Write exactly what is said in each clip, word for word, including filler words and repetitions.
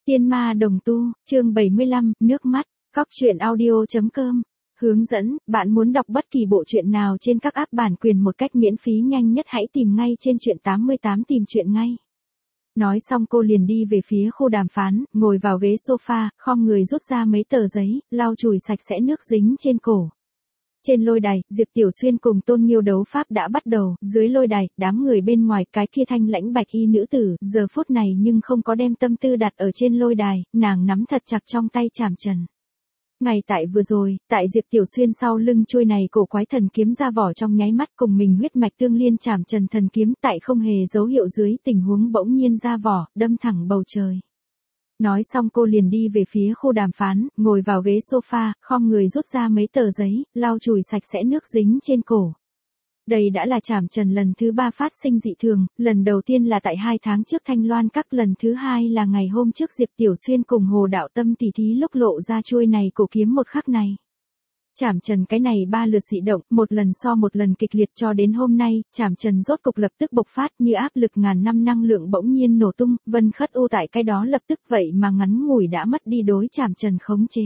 Tiên ma đồng tu, chương bảy mươi lăm, nước mắt, cóc truyện audio.com. Hướng dẫn, bạn muốn đọc bất kỳ bộ truyện nào trên các app bản quyền một cách miễn phí nhanh nhất hãy tìm ngay trên truyện tám mươi tám tìm truyện ngay. Nói xong cô liền đi về phía khu đàm phán, ngồi vào ghế sofa, khom người rút ra mấy tờ giấy, lau chùi sạch sẽ nước dính trên cổ. Trên lôi đài, Diệp Tiểu Xuyên cùng Tôn Nghiêu đấu pháp đã bắt đầu, dưới lôi đài, đám người bên ngoài, cái kia thanh lãnh bạch y nữ tử, giờ phút này nhưng không có đem tâm tư đặt ở trên lôi đài, nàng nắm thật chặt trong tay chảm trần. Ngày tại vừa rồi, tại Diệp Tiểu Xuyên sau lưng chuôi này cổ quái thần kiếm ra vỏ trong nháy mắt cùng mình huyết mạch tương liên chảm trần thần kiếm tại không hề dấu hiệu dưới tình huống bỗng nhiên ra vỏ, đâm thẳng bầu trời. Nói xong cô liền đi về phía khu đàm phán, ngồi vào ghế sofa, khom người rút ra mấy tờ giấy, lau chùi sạch sẽ nước dính trên cổ. Đây đã là chảm trần lần thứ ba phát sinh dị thường, lần đầu tiên là tại hai tháng trước Thanh Loan Các, lần thứ hai là ngày hôm trước Diệp Tiểu Xuyên cùng Hồ Đạo Tâm tỉ thí lúc lộ ra chuôi này cổ kiếm một khắc này. Chảm trần cái này ba lượt dị động, một lần so một lần kịch liệt cho đến hôm nay, chảm trần rốt cục lập tức bộc phát như áp lực ngàn năm năng lượng bỗng nhiên nổ tung, Vân Khất U tại cái đó lập tức vậy mà ngắn ngủi đã mất đi đối chảm trần khống chế.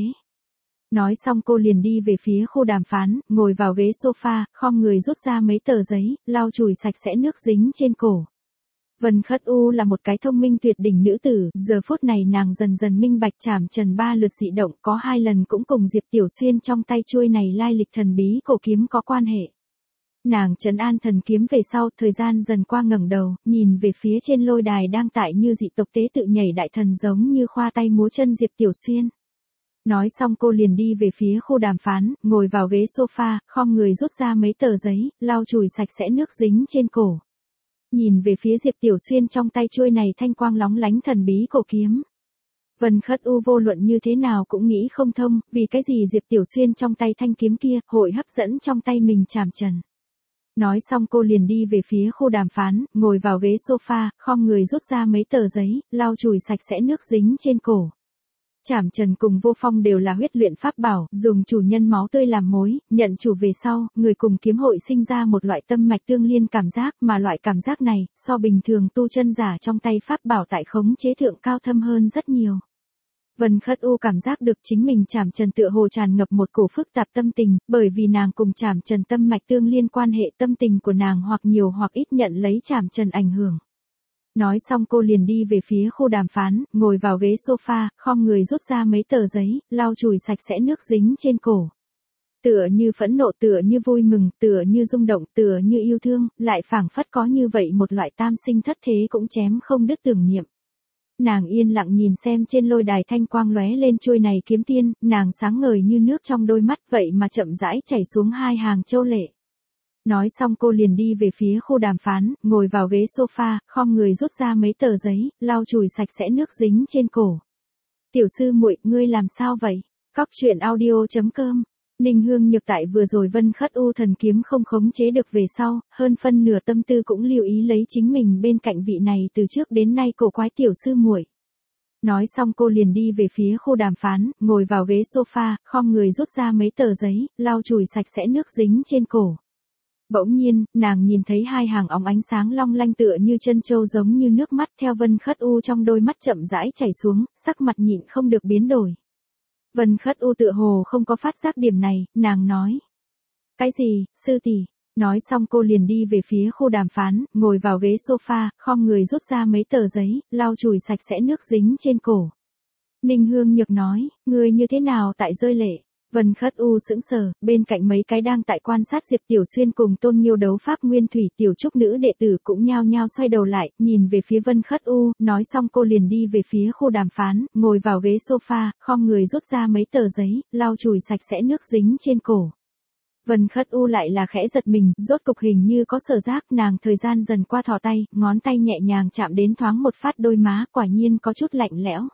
Nói xong cô liền đi về phía khu đàm phán, ngồi vào ghế sofa, khom người rút ra mấy tờ giấy, lau chùi sạch sẽ nước dính trên cổ. Vân Khất U là một cái thông minh tuyệt đỉnh nữ tử, giờ phút này nàng dần dần minh bạch chảm trần ba lượt dị động có hai lần cũng cùng Diệp Tiểu Xuyên trong tay chuôi này lai lịch thần bí cổ kiếm có quan hệ. Nàng trấn an thần kiếm về sau, thời gian dần qua ngẩng đầu, nhìn về phía trên lôi đài đang tại như dị tộc tế tự nhảy đại thần giống như khoa tay múa chân Diệp Tiểu Xuyên. Nói xong cô liền đi về phía khu đàm phán, ngồi vào ghế sofa, khom người rút ra mấy tờ giấy, lau chùi sạch sẽ nước dính trên cổ. Nhìn về phía Diệp Tiểu Xuyên trong tay chuôi này thanh quang lóng lánh thần bí cổ kiếm. Vân Khất U vô luận như thế nào cũng nghĩ không thông, vì cái gì Diệp Tiểu Xuyên trong tay thanh kiếm kia, hội hấp dẫn trong tay mình chảm trần. Nói xong cô liền đi về phía khu đàm phán, ngồi vào ghế sofa, khom người rút ra mấy tờ giấy, lau chùi sạch sẽ nước dính trên cổ. Chảm trần cùng vô phong đều là huyết luyện pháp bảo, dùng chủ nhân máu tươi làm mối, nhận chủ về sau, người cùng kiếm hội sinh ra một loại tâm mạch tương liên cảm giác, mà loại cảm giác này, so bình thường tu chân giả trong tay pháp bảo tại khống chế thượng cao thâm hơn rất nhiều. Vân Khất U cảm giác được chính mình chảm trần tựa hồ tràn ngập một cổ phức tạp tâm tình, bởi vì nàng cùng chảm trần tâm mạch tương liên quan hệ, tâm tình của nàng hoặc nhiều hoặc ít nhận lấy chảm trần ảnh hưởng. Nói xong cô liền đi về phía khu đàm phán, ngồi vào ghế sofa, khom người rút ra mấy tờ giấy, lau chùi sạch sẽ nước dính trên cổ. Tựa như phẫn nộ, tựa như vui mừng, tựa như rung động, tựa như yêu thương, lại phảng phất có như vậy một loại tam sinh thất thế cũng chém không đứt tưởng niệm. Nàng yên lặng nhìn xem trên lôi đài thanh quang lóe lên chuôi này kiếm tiên, nàng sáng ngời như nước trong đôi mắt vậy mà chậm rãi chảy xuống hai hàng châu lệ. Nói xong cô liền đi về phía khu đàm phán, ngồi vào ghế sofa, khom người rút ra mấy tờ giấy, lau chùi sạch sẽ nước dính trên cổ. Tiểu sư muội, ngươi làm sao vậy? Cóc truyện audio.com. Ninh Hương Nhược tại vừa rồi Vân Khất U thần kiếm không khống chế được về sau, hơn phân nửa tâm tư cũng lưu ý lấy chính mình bên cạnh vị này từ trước đến nay cổ quái tiểu sư muội. Nói xong cô liền đi về phía khu đàm phán, ngồi vào ghế sofa, khom người rút ra mấy tờ giấy, lau chùi sạch sẽ nước dính trên cổ. Bỗng nhiên, nàng nhìn thấy hai hàng óng ánh sáng long lanh tựa như chân châu giống như nước mắt theo Vân Khất U trong đôi mắt chậm rãi chảy xuống, sắc mặt nhịn không được biến đổi. Vân Khất U tựa hồ không có phát giác điểm này, nàng nói. Cái gì, sư tỷ? Nói xong cô liền đi về phía khu đàm phán, ngồi vào ghế sofa, khom người rút ra mấy tờ giấy, lau chùi sạch sẽ nước dính trên cổ. Ninh Hương Nhược nói, ngươi như thế nào tại rơi lệ? Vân Khất U sững sờ, bên cạnh mấy cái đang tại quan sát Diệp Tiểu Xuyên cùng Tôn Nghiêu đấu pháp nguyên thủy tiểu trúc nữ đệ tử cũng nhao nhao xoay đầu lại, nhìn về phía Vân Khất U, nói xong cô liền đi về phía khu đàm phán, ngồi vào ghế sofa, khom người rút ra mấy tờ giấy, lau chùi sạch sẽ nước dính trên cổ. Vân Khất U lại là khẽ giật mình, rốt cục hình như có sở giác, nàng thời gian dần qua thò tay, ngón tay nhẹ nhàng chạm đến thoáng một phát đôi má, quả nhiên có chút lạnh lẽo.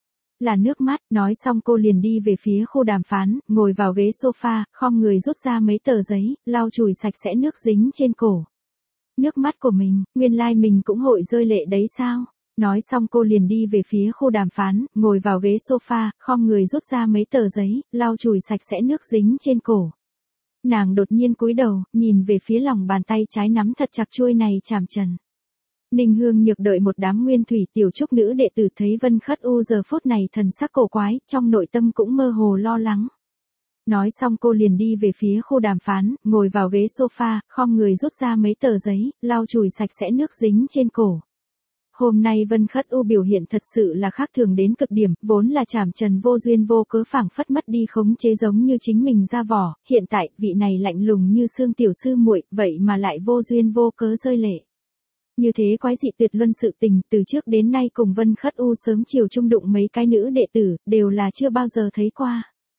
Là nước mắt, nói xong cô liền đi về phía khu đàm phán, ngồi vào ghế sofa, khom người rút ra mấy tờ giấy, lau chùi sạch sẽ nước dính trên cổ. Nước mắt của mình, nguyên lai mình cũng hội rơi lệ đấy sao? Nói xong cô liền đi về phía khu đàm phán, ngồi vào ghế sofa, khom người rút ra mấy tờ giấy, lau chùi sạch sẽ nước dính trên cổ. Nàng đột nhiên cúi đầu, nhìn về phía lòng bàn tay trái nắm thật chặt chuôi này chảm trần. Ninh Hương Nhược đợi một đám nguyên thủy tiểu trúc nữ đệ tử thấy Vân Khất U giờ phút này thần sắc cổ quái, trong nội tâm cũng mơ hồ lo lắng. Nói xong cô liền đi về phía khu đàm phán, ngồi vào ghế sofa, khom người rút ra mấy tờ giấy, lau chùi sạch sẽ nước dính trên cổ. Hôm nay Vân Khất U biểu hiện thật sự là khác thường đến cực điểm, vốn là Trảm Trần vô duyên vô cớ phảng phất mất đi khống chế giống như chính mình ra vỏ, hiện tại vị này lạnh lùng như xương tiểu sư muội, vậy mà lại vô duyên vô cớ rơi lệ. Như thế quái dị tuyệt luân sự tình, từ trước đến nay cùng Vân Khất U sớm chiều chung đụng mấy cái nữ đệ tử, đều là chưa bao giờ thấy qua.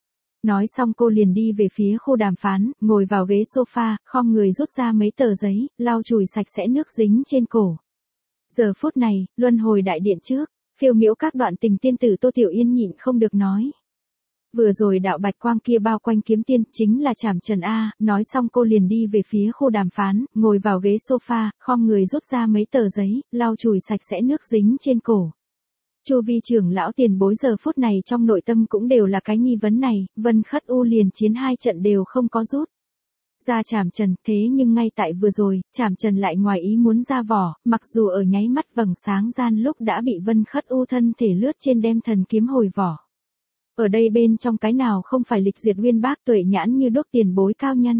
Nói xong cô liền đi về phía khu đàm phán, ngồi vào ghế sofa, khom người rút ra mấy tờ giấy, lau chùi sạch sẽ nước dính trên cổ. Giờ phút này, luân hồi đại điện trước, phiêu miễu các đoạn tình tiên tử Tô Tiểu Yên nhịn không được nói. Vừa rồi đạo bạch quang kia bao quanh kiếm tiên, chính là Trảm Trần A, nói xong cô liền đi về phía khu đàm phán, ngồi vào ghế sofa, khom người rút ra mấy tờ giấy, lau chùi sạch sẽ nước dính trên cổ. Chu vi trưởng lão tiền bối giờ phút này trong nội tâm cũng đều là cái nghi vấn này, Vân Khất U liền chiến hai trận đều không có rút ra Trảm Trần, thế nhưng ngay tại vừa rồi, Trảm Trần lại ngoài ý muốn ra vỏ, mặc dù ở nháy mắt vầng sáng gian lúc đã bị Vân Khất U thân thể lướt trên đem thần kiếm hồi vỏ. Ở đây bên trong cái nào không phải lịch diệt uyên bác tuệ nhãn như đốt tiền bối cao nhân.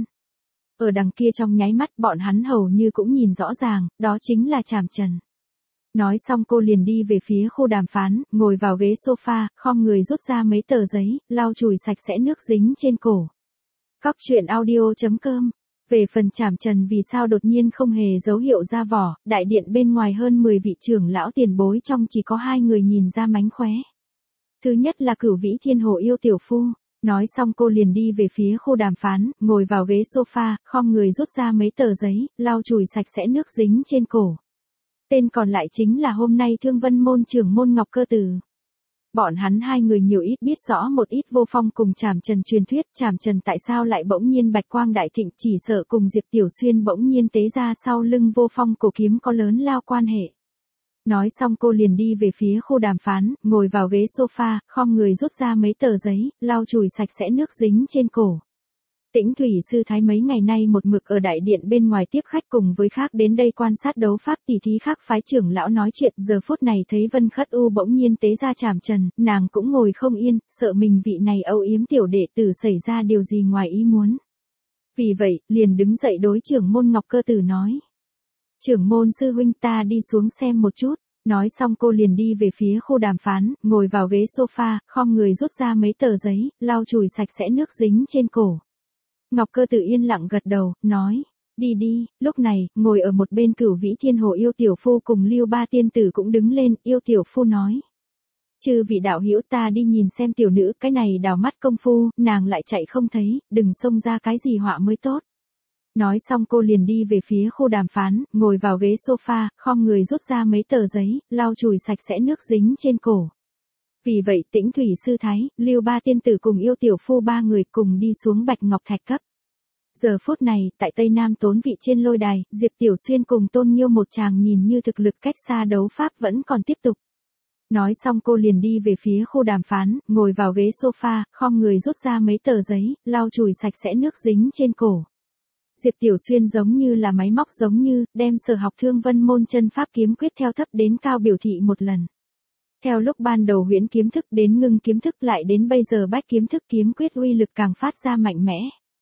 Ở đằng kia trong nháy mắt bọn hắn hầu như cũng nhìn rõ ràng, đó chính là Trảm Trần. Nói xong cô liền đi về phía khu đàm phán, ngồi vào ghế sofa, khom người rút ra mấy tờ giấy, lau chùi sạch sẽ nước dính trên cổ. Cóc truyện audio chấm com. Về phần Trảm Trần vì sao đột nhiên không hề dấu hiệu ra vỏ, đại điện bên ngoài hơn mười vị trưởng lão tiền bối trong chỉ có hai người nhìn ra mánh khóe. Thứ nhất là Cửu Vĩ Thiên Hồ yêu tiểu phu. Nói xong cô liền đi về phía khu đàm phán, ngồi vào ghế sofa, khom người rút ra mấy tờ giấy, lau chùi sạch sẽ nước dính trên cổ. Tên còn lại chính là hôm nay Thương Vân môn trưởng môn Ngọc Cơ Tử. Bọn hắn hai người nhiều ít biết rõ một ít vô phong cùng Trảm Trần truyền thuyết, Trảm Trần tại sao lại bỗng nhiên bạch quang đại thịnh, chỉ sợ cùng Diệp Tiểu Xuyên bỗng nhiên tế ra sau lưng vô phong cổ kiếm có lớn lao quan hệ. Nói xong cô liền đi về phía khu đàm phán, ngồi vào ghế sofa, khom người rút ra mấy tờ giấy, lau chùi sạch sẽ nước dính trên cổ. Tĩnh Thủy sư thái mấy ngày nay một mực ở đại điện bên ngoài tiếp khách cùng với khác đến đây quan sát đấu pháp tỷ thí khác phái trưởng lão nói chuyện, giờ phút này thấy Vân Khất U bỗng nhiên tế ra Trảm Trần, nàng cũng ngồi không yên, sợ mình vị này âu yếm tiểu đệ tử xảy ra điều gì ngoài ý muốn. Vì vậy, liền đứng dậy đối trưởng môn Ngọc Cơ Tử nói. Trưởng môn sư huynh ta đi xuống xem một chút. Nói xong cô liền đi về phía khu đàm phán, ngồi vào ghế sofa, khom người rút ra mấy tờ giấy, lau chùi sạch sẽ nước dính trên cổ. Ngọc Cơ Tử yên lặng gật đầu, nói, đi đi. Lúc này, ngồi ở một bên Cửu Vĩ Thiên Hồ yêu tiểu phu cùng Lưu Ba tiên tử cũng đứng lên, yêu tiểu phu nói. Chư vị đạo hữu ta đi nhìn xem tiểu nữ, cái này đào mắt công phu, nàng lại chạy không thấy, đừng xông ra cái gì họa mới tốt. Nói xong cô liền đi về phía khu đàm phán, ngồi vào ghế sofa, khom người rút ra mấy tờ giấy, lau chùi sạch sẽ nước dính trên cổ. Vì vậy Tĩnh Thủy sư thái, Lưu Ba tiên tử cùng yêu tiểu phu ba người cùng đi xuống Bạch Ngọc Thạch cấp. Giờ phút này, tại Tây Nam Tốn vị trên lôi đài, Diệp Tiểu Xuyên cùng Tôn Nghiêu một chàng nhìn như thực lực cách xa đấu pháp vẫn còn tiếp tục. Nói xong cô liền đi về phía khu đàm phán, ngồi vào ghế sofa, khom người rút ra mấy tờ giấy, lau chùi sạch sẽ nước dính trên cổ. Diệp Tiểu Xuyên giống như là máy móc giống như, đem sở học Thương Vân môn chân pháp kiếm quyết theo thấp đến cao biểu thị một lần. Theo lúc ban đầu huyễn kiếm thức đến ngưng kiếm thức lại đến bây giờ bách kiếm thức kiếm quyết uy lực càng phát ra mạnh mẽ.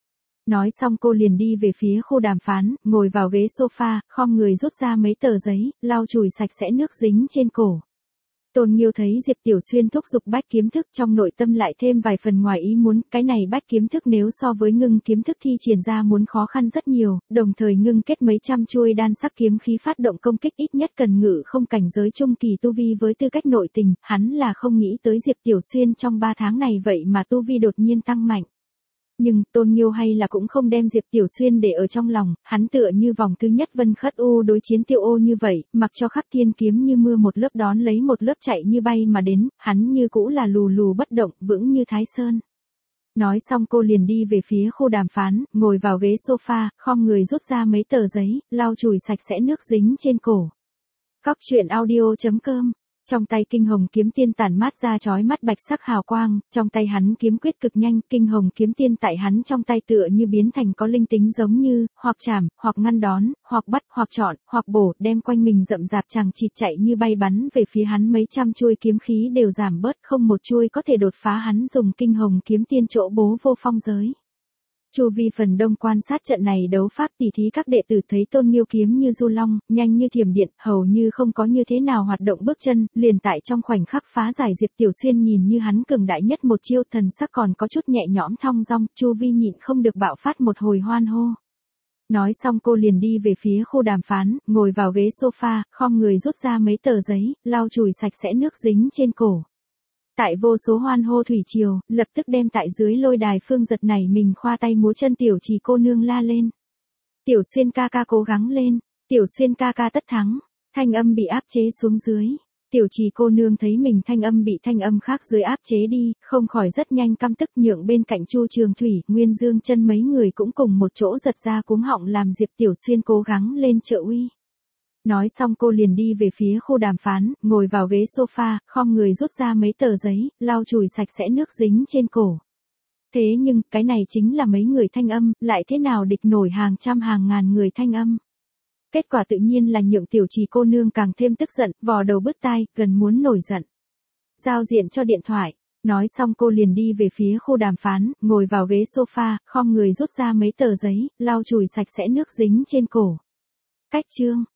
Nói xong cô liền đi về phía khu đàm phán, ngồi vào ghế sofa, khom người rút ra mấy tờ giấy, lau chùi sạch sẽ nước dính trên cổ. Tôn Nghiêu thấy Diệp Tiểu Xuyên thúc giục bách kiếm thức trong nội tâm lại thêm vài phần ngoài ý muốn, cái này bách kiếm thức nếu so với ngưng kiếm thức thi triển ra muốn khó khăn rất nhiều, đồng thời ngưng kết mấy trăm chuôi đan sắc kiếm khí phát động công kích ít nhất cần ngự không cảnh giới trung kỳ tu vi với tư cách nội tình, hắn là không nghĩ tới Diệp Tiểu Xuyên trong ba tháng này vậy mà tu vi đột nhiên tăng mạnh. Nhưng, Tôn Nghiêu hay là cũng không đem Diệp Tiểu Xuyên để ở trong lòng, hắn tựa như vòng thứ nhất Vân Khất U đối chiến Tiêu Ô như vậy, mặc cho khắp thiên kiếm như mưa một lớp đón lấy một lớp chạy như bay mà đến, hắn như cũ là lù lù bất động, vững như Thái Sơn. Nói xong cô liền đi về phía khu đàm phán, ngồi vào ghế sofa, khom người rút ra mấy tờ giấy, lau chùi sạch sẽ nước dính trên cổ. Cóc truyện audio chấm com Trong tay kinh hồng kiếm tiên tản mát ra chói mắt bạch sắc hào quang, trong tay hắn kiếm quyết cực nhanh, kinh hồng kiếm tiên tại hắn trong tay tựa như biến thành có linh tính giống như, hoặc chạm, hoặc ngăn đón, hoặc bắt, hoặc chọn, hoặc bổ, đem quanh mình rậm rạp chằng chịt chạy như bay bắn về phía hắn, mấy trăm chuôi kiếm khí đều giảm bớt, không một chuôi có thể đột phá hắn dùng kinh hồng kiếm tiên chỗ bố vô phong giới. Chu vi phần đông quan sát trận này đấu pháp tỉ thí, các đệ tử thấy Tôn Nghiêu kiếm như du long, nhanh như thiểm điện, hầu như không có như thế nào hoạt động bước chân, liền tại trong khoảnh khắc phá giải. Diệp Tiểu Xuyên nhìn như hắn cường đại nhất một chiêu, thần sắc còn có chút nhẹ nhõm thong dong, Chu vi nhịn không được bạo phát một hồi hoan hô. Nói xong cô liền đi về phía khu đàm phán, ngồi vào ghế sofa, khom người rút ra mấy tờ giấy, lau chùi sạch sẽ nước dính trên cổ. Tại vô số hoan hô thủy triều, lập tức đem tại dưới lôi đài Phương Giật này mình khoa tay múa chân Tiểu Trì cô nương la lên. Tiểu Xuyên ca ca cố gắng lên, Tiểu Xuyên ca ca tất thắng, thanh âm bị áp chế xuống dưới. Tiểu Trì cô nương thấy mình thanh âm bị thanh âm khác dưới áp chế đi, không khỏi rất nhanh căm tức, nhượng bên cạnh Chu Trường Thủy, Nguyên Dương Chân mấy người cũng cùng một chỗ giật ra cuống họng làm Diệp Tiểu Xuyên cố gắng lên trợ uy. Nói xong cô liền đi về phía khu đàm phán, ngồi vào ghế sofa, khom người rút ra mấy tờ giấy, lau chùi sạch sẽ nước dính trên cổ. Thế nhưng, cái này chính là mấy người thanh âm, lại thế nào địch nổi hàng trăm hàng ngàn người thanh âm. Kết quả tự nhiên là nhượng Tiểu Trì cô nương càng thêm tức giận, vò đầu bứt tai, gần muốn nổi giận. Giao diện cho điện thoại. Nói xong cô liền đi về phía khu đàm phán, ngồi vào ghế sofa, khom người rút ra mấy tờ giấy, lau chùi sạch sẽ nước dính trên cổ. Cách chương.